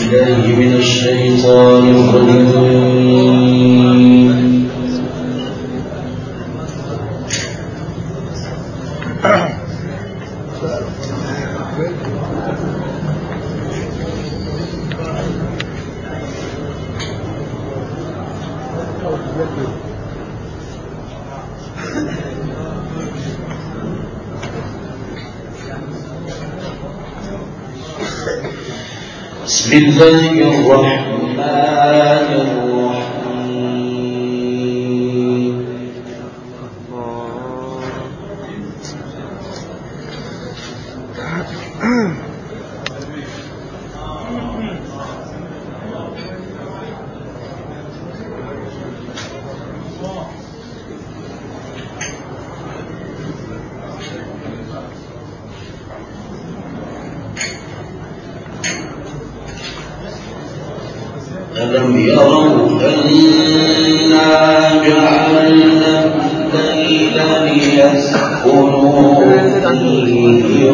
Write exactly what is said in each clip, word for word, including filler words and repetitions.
بالله من الشيطان الرجيم. بسم الله الرحمن الرحيم. ألم يروا أنا جعلنا الليل ليسكنوا فيه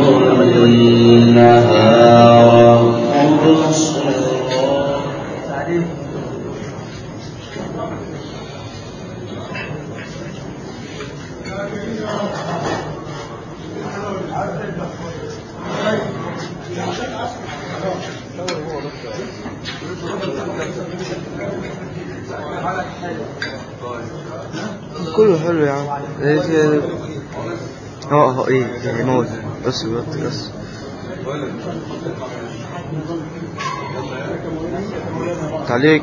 والنهار مبصرا كله حلو يا عم. ايه اه اه ايه موت بس بس بس تعليق.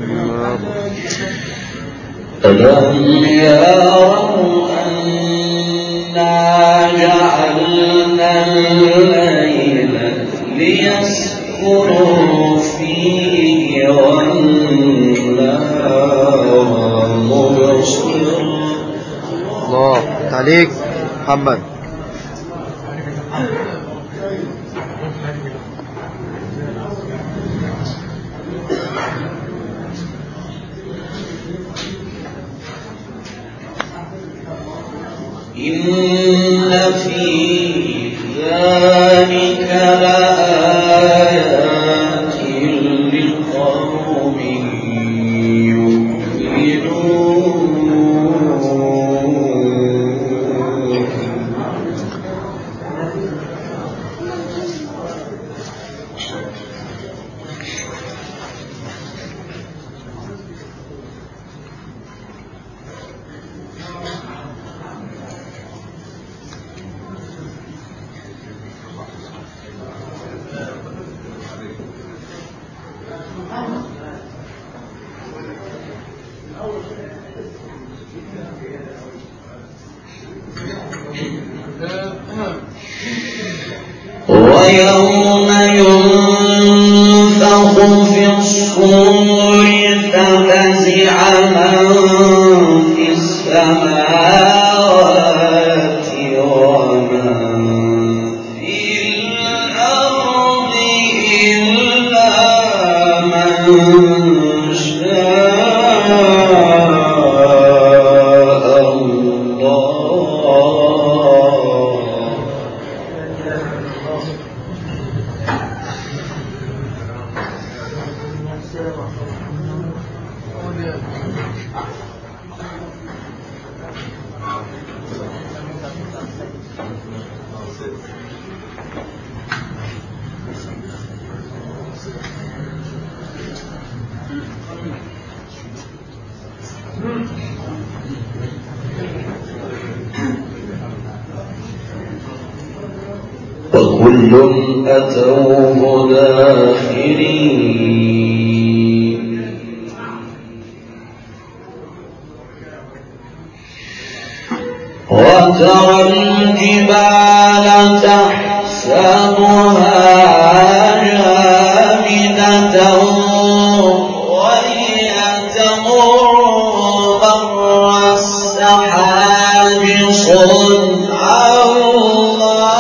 ألم يروا أنا جعلنا الليل ليسكنوا فيه والنهار مبصرا. الله تعليق محمد. إن في ذلك لآيات لقوم ويوم ينفخ في الصور ففزع من في السماوات ومن في الأرض إلا من شاء وكل أتوه داخرين. وترى الجبال تحسبها جامدة وهي تمر مر السحاب صنع الله.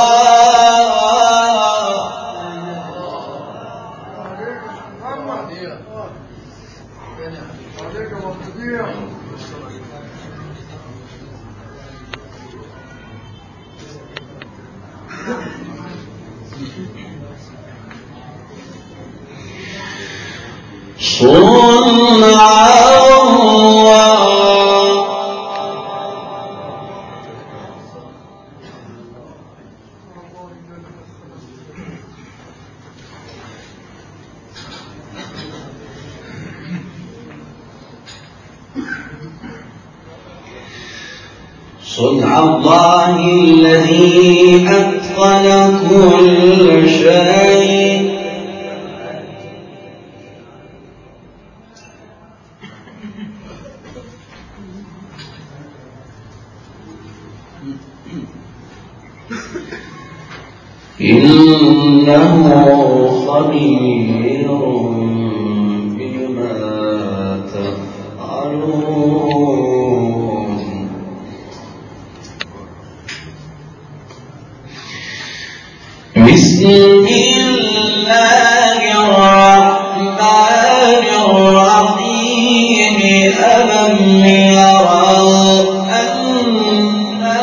صنع الله الذي أتقن كل شيء إنه خبير بما تفعلون. بسم الله الرحمن الرحيم. ألم يروا أنا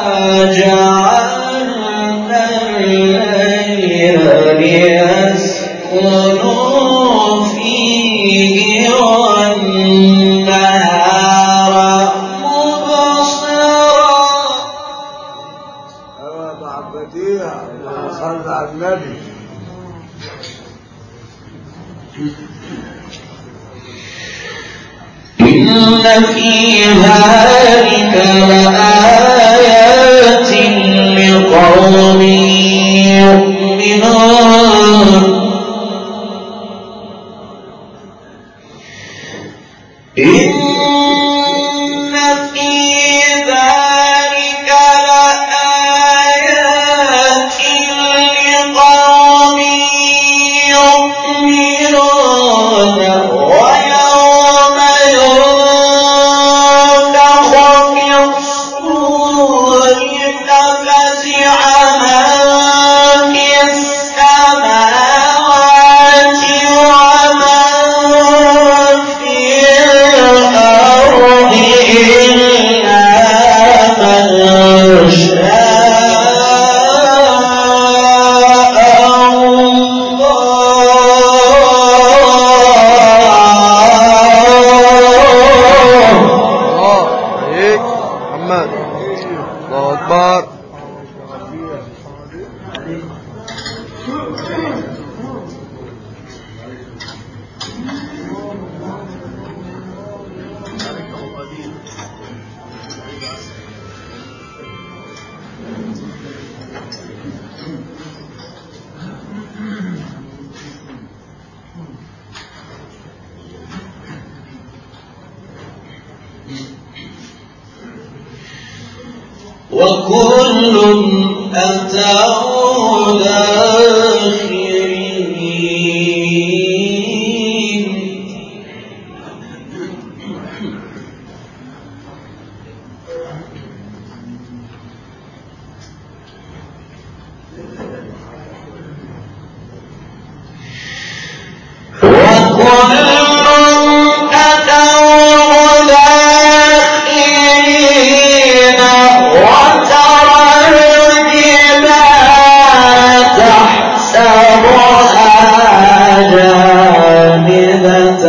جعلنا الليل ليسكنوا فيه والنهار مبصرا. أيوة بعبديها صلى على النبي. إن في ذلك لآيات لقوم يؤمنون. إن في ذلك لآيات لقوم يؤمنون. ويوم ينفخ في الصور ففزع من في السماوات ومن في الأرض إلا من شاء الله عليك محمد. الله أكبر. وكل أتوا داخرين. وكل أتوا داخرين. وترى الجبال تحسبها جامدة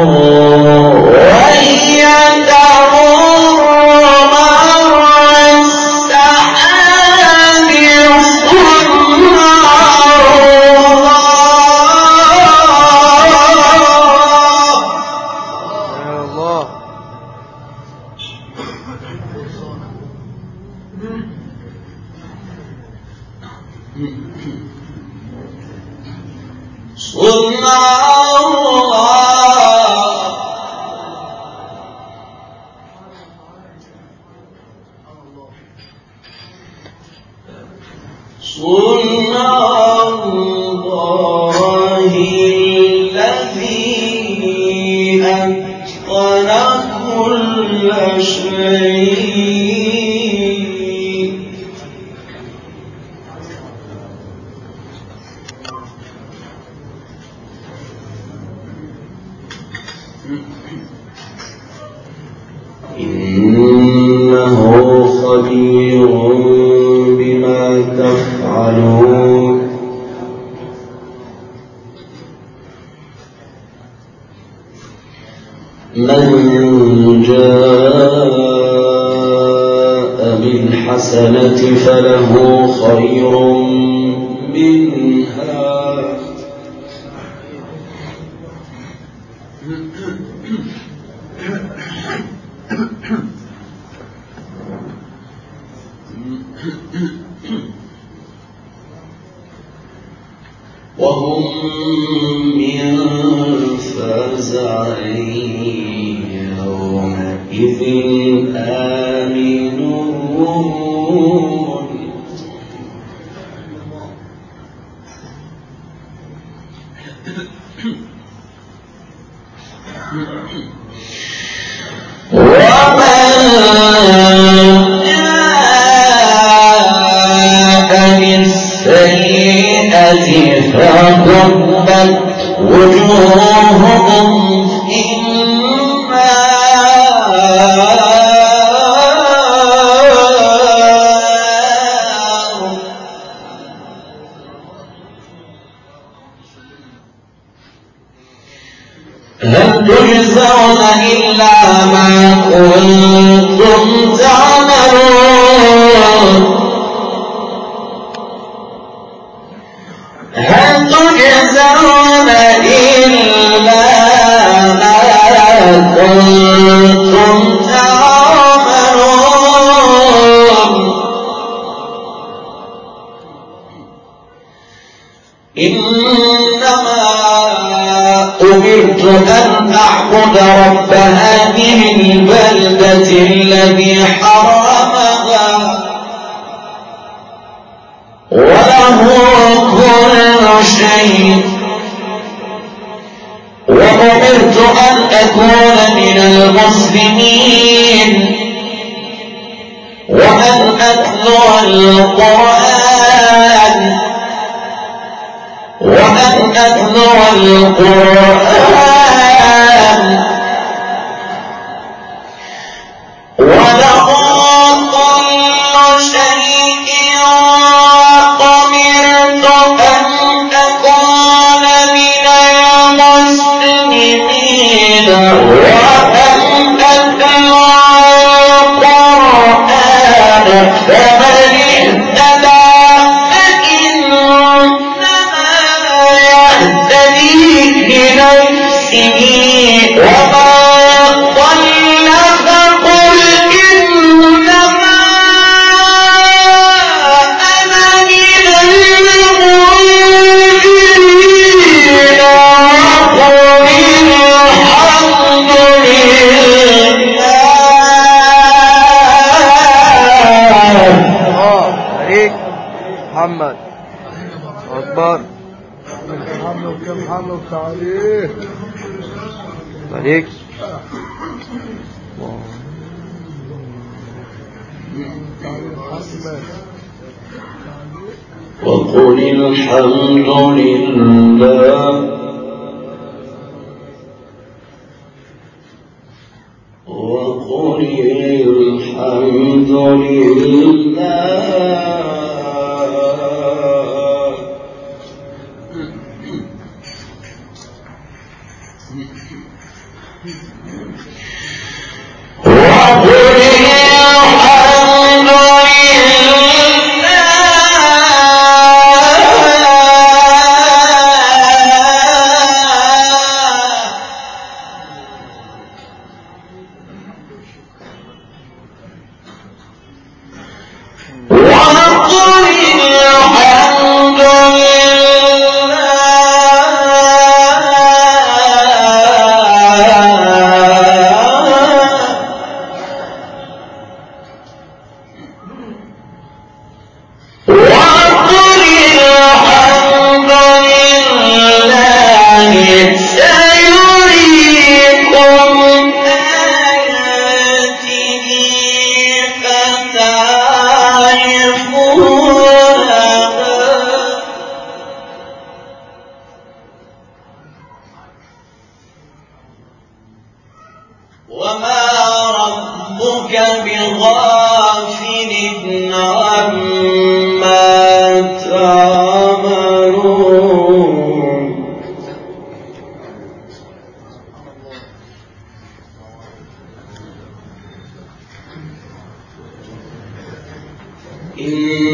وهي تمر مر السحاب. صنع يا الله. صنع الله. صنع الله الذي أتقن كل شيء. إنه خبير بما تفعلون. من جاء بالحسنة فله خير منها وهم من فزع يومئذ آمنون ومن جاء بالسيئة فكبت وجوههم في النار هل تجزون إلا ما كنتم تعملون هل تجزون إلا ما كنتم تعملون إنما أمرت أن أعبد رب هذه البلدة الذي حرمها وله كل شيء وأمرت أن أكون من المسلمين وأن أتلو القرآن وأن أتلو القرآن وله كل شيء وأمرت أن أكون من المسلمين وأن أتلو القرآن فمن اهتدى فإنما يهتدي لنفسه وما ضل فقل إنما أنا من المنذرين وقل الحمد لله. عليك محمد أكبر محمد كم محمد تعليق عليك وقل الحمد لله وقل الحمد لله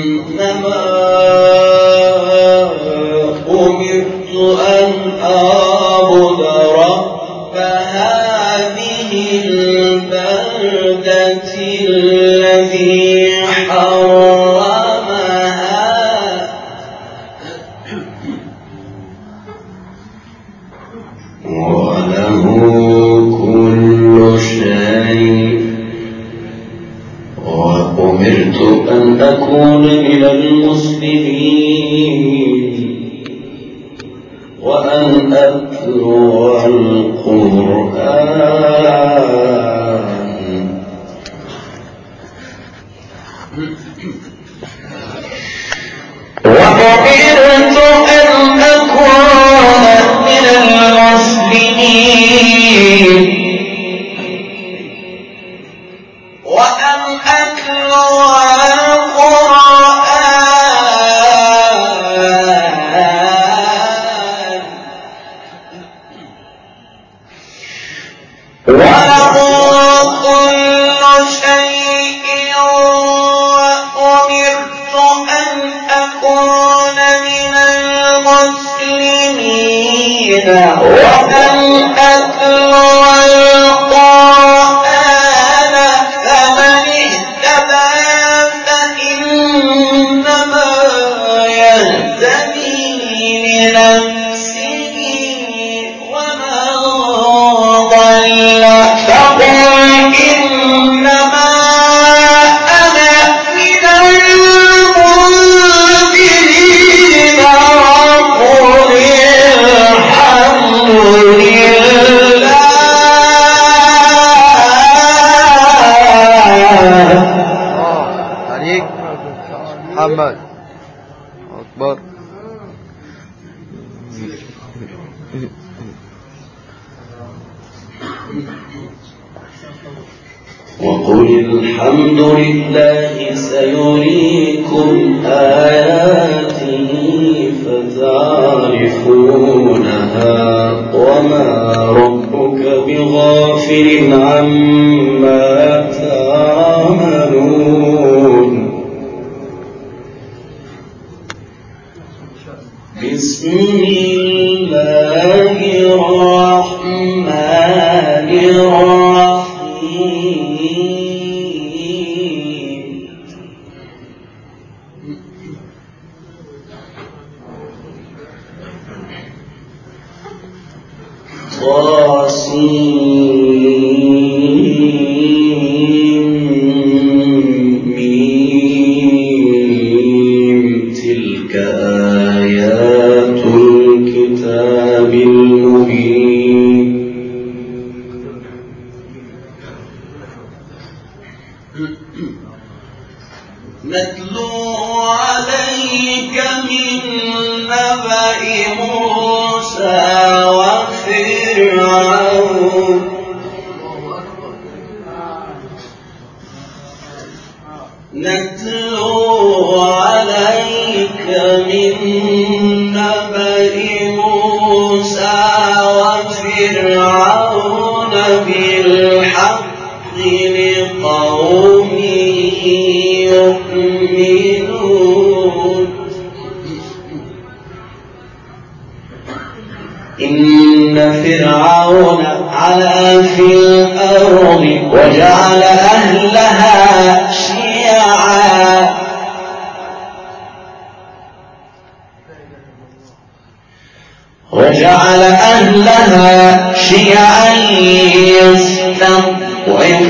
إنما أمرت أن أعبد رب هذه البلدة الذي حرمها وله كل شيء وأمرت أن أكون من المسلمين وأن أتلو القرآن وأمرت أن أكون من المسلمين وأن أتلو القرآن وله كل شيء وأمرت أن أكون من المسلمين وأن أتلو القرآن فمن اهتدى فإنما يهتدي لنفسه ومن ضل فقل إنما أنا من المنذرين وقل الحمد لله عليك محمد أكبر. وقل الحمد لله سيريكم آياته فتعرفونها وما ربك بغافل عما تعملون. بسم الله الرحمن الرحيم. طاسيم تلك آيات الكتاب المبين. نتلو عليك من نبأ موسى وفرعون نتلو عليك من نبأ موسى وفرعون بالحق لقوم يؤمنون. إن فرعون علا في الأرض وجعل أهلها شيعا وجعل أهلها شيعا يستضعف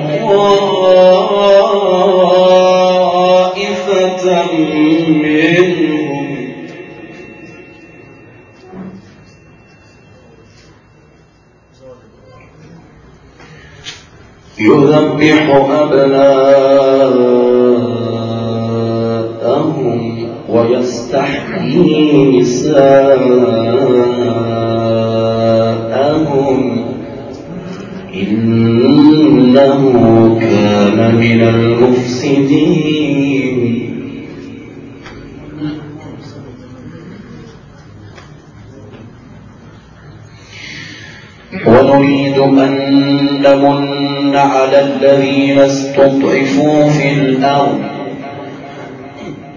طائفة منهم يذبح أبناءهم ويستحيي نساءهم إنه كان من المفسدين. ونريد أن نمن على الذين استضعفوا في الأرض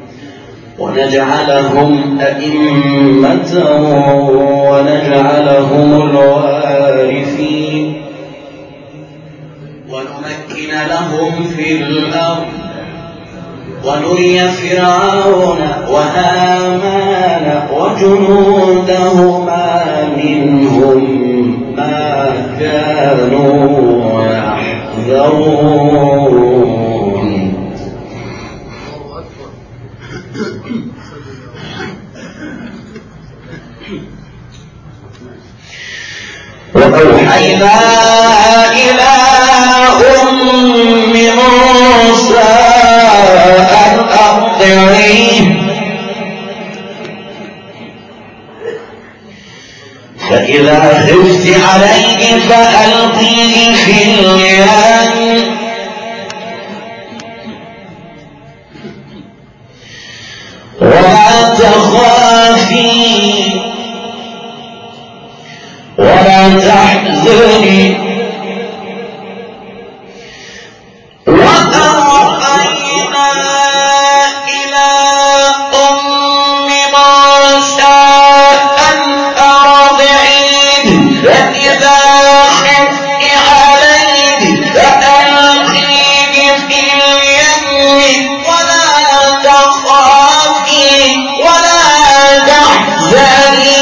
ونجعلهم أئمة ونجعلهم الوارثين ونمكن لهم في الأرض ونري فرعون وهامان وجنودهما منهم ما كانوا يحذرون. وأوحينا إلى أم موسى أن أرضعيه فإذا خفت عليه فألقيه في اليم ولا تخافي ولا تحزني وأوحينا إلى أم موسى أن أرضعيه فإذا خفت عليه فألقيه في اليم ولا تخافي ولا تحزني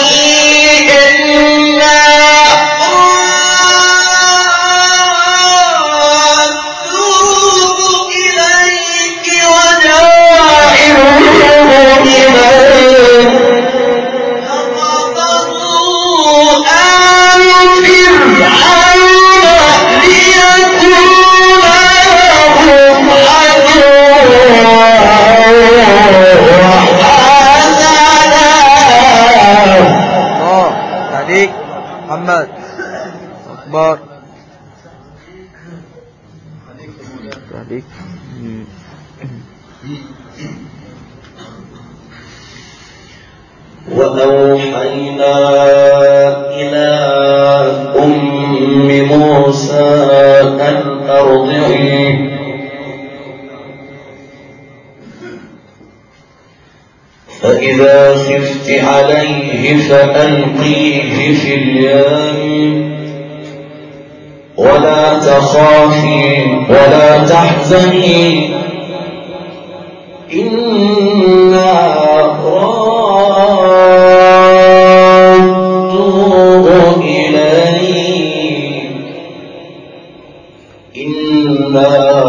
محمد أكبر عليك. وأوحينا إلى أم موسى أن أرضعيه فإذا خفت عليه فألقيه في اليم ولا تخافي ولا تحزني إنا رادوه إليك إنا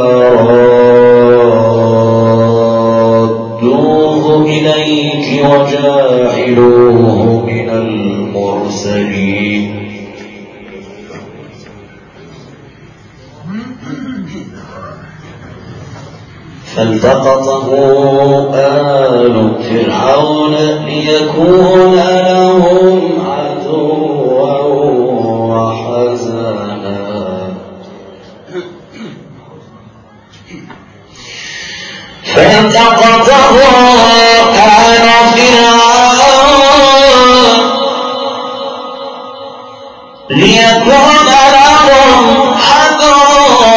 رادوه إليك وجاعلوه من المرسلين. فالتقطه آل فرعون ليكون لهم عدوا وحزنا فالتقطه آل فرعون ليكون لهم عدوا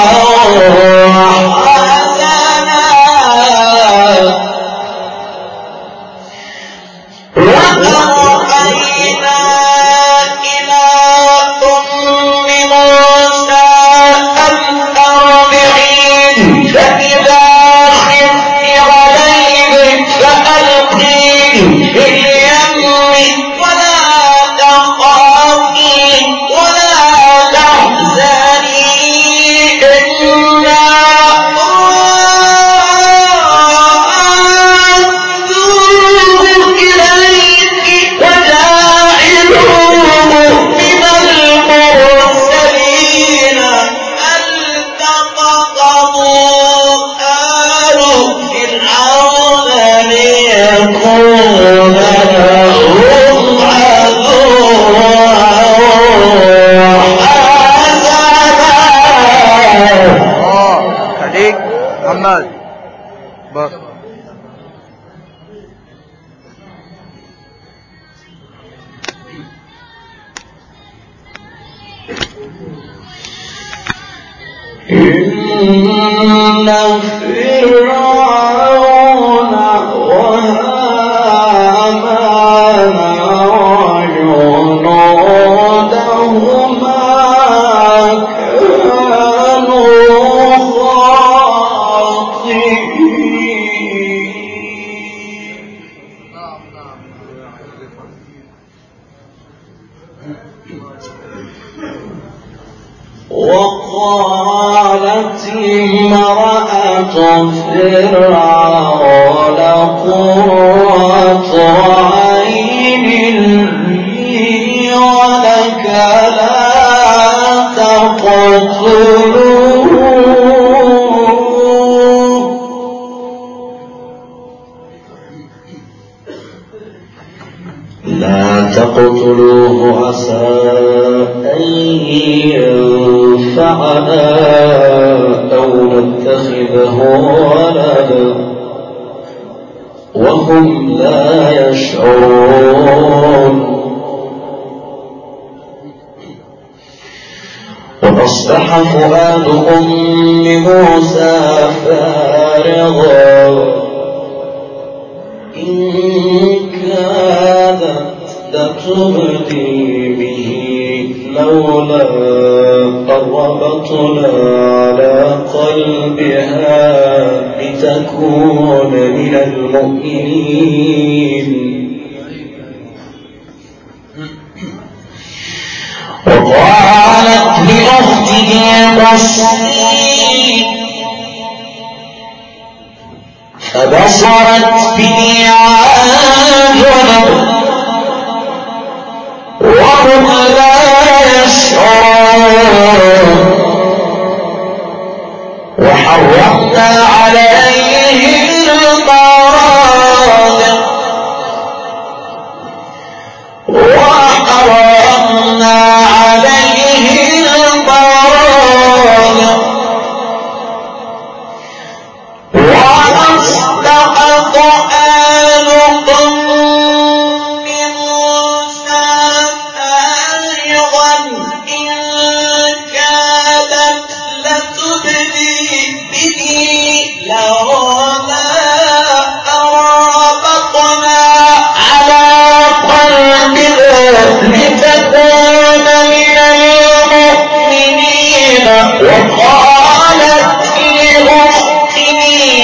محمد بس إن فرعون وهامان امرأة فرعون قرة عين لي ولك لا تقتلوه لا تقتلوه عسى أن ينفعنا أو نتخذه ولدا وهم لا يشعرون وأصبح فؤاد أم موسى فارغا إن كادت لتبدي به لولا قربتنا على قلبها لتكون من المؤمنين وقالت لأخته قصي فبصرت به عن جنب وهم لا يشعرون وحرمنا عليه المراضع وحرمنا عليه المراضع وأصبحت آل قوم موسى فارغا إن كادت لتبدي به لولا أربطنا على قلبها لتكون من المؤمنين وقالت لأخته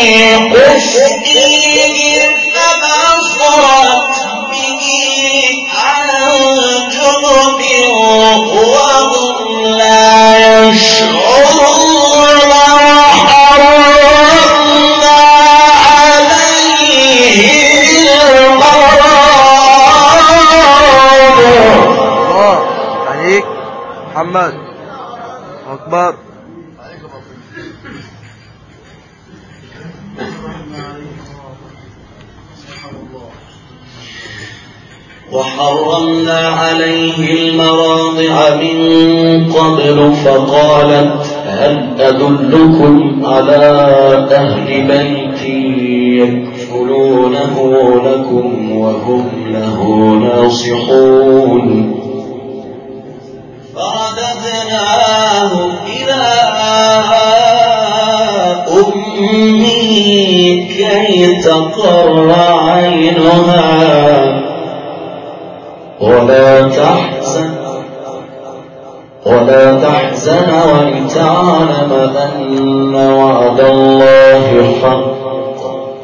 قصيه فبصرت به عن جنب وهم لا يشعرون وحرمنا عليه المراضع. الله عليك محمد أكبر. وحرمنا عليه المراضع من قبل فقالت هل أدلكم على أهل بيت يكفلونه لكم وهم له ناصحون فرددناه إلى أمه كي تقر عينها ولا تحزن ولا تحزن ولتعلم أن وعد الله حق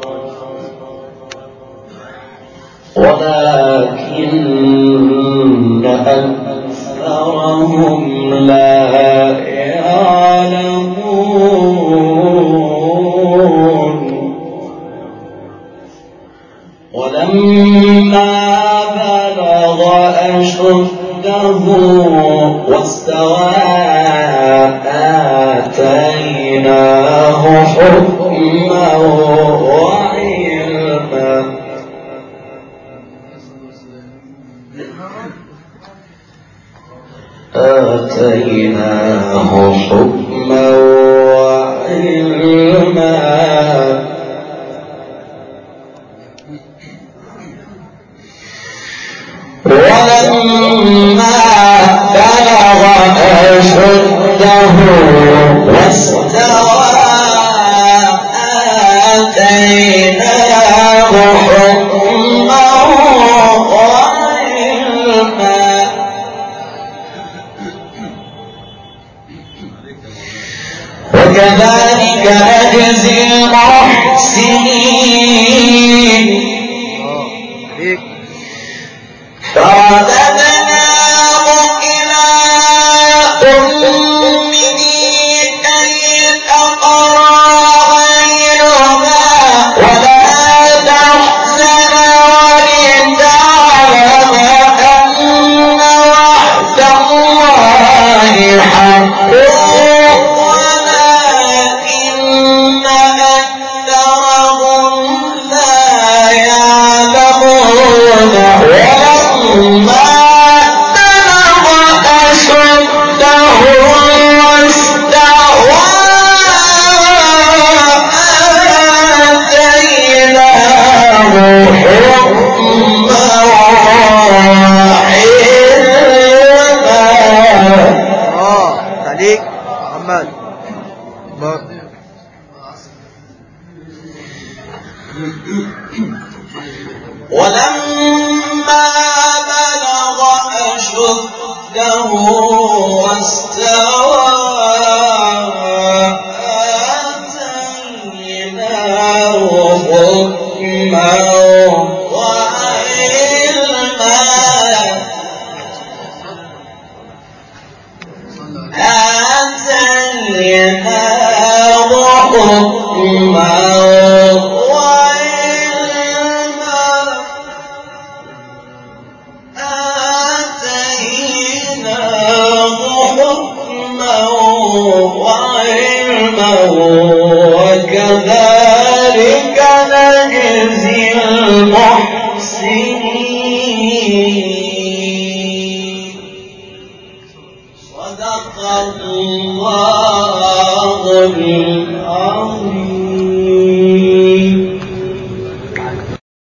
ولكن أكثرهم لا يعلمون ولما بلغ أشده واستوى آتيناه حكما وعلما آتيناه حكما وعلما ولما بلغ أشده واستوى آتيناه حكما وعلما وكذلك نجزي المحسنين فرددناه إلى أمه كي تقر وعلما آتيناه حكما وعلما آتيناه حكما وعلما وكذلك نجزي المحسنين صدق الله العظيم.